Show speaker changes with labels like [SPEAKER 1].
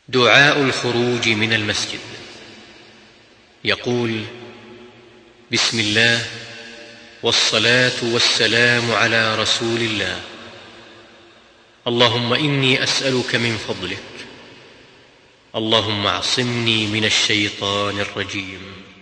[SPEAKER 1] دعاء الخروج من المسجد. يقول: بسم الله والصلاة والسلام على رسول الله. اللهم إني أسألك من فضلك. اللهم اعصمني من الشيطان الرجيم.